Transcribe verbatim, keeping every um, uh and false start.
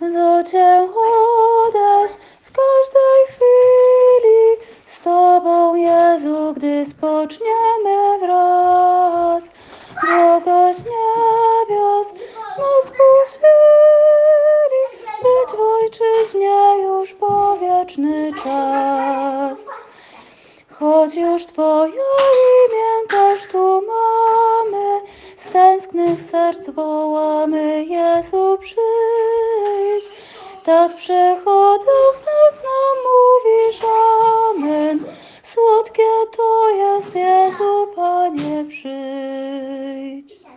do Cię odejść w każdej chwili z Tobą, Jezu, gdy spoczniemy wraz. Błogość niebios nas poświeli, być w Ojczyźnie już po wieczny czas. Choć już Twoje imię też tu mamy, z tęsknych serc wołamy, Jezu, przyjdź. Tak przychodząc wnet nam mówisz amen. Słodkie to jest, Jezu, Panie, przyjdź.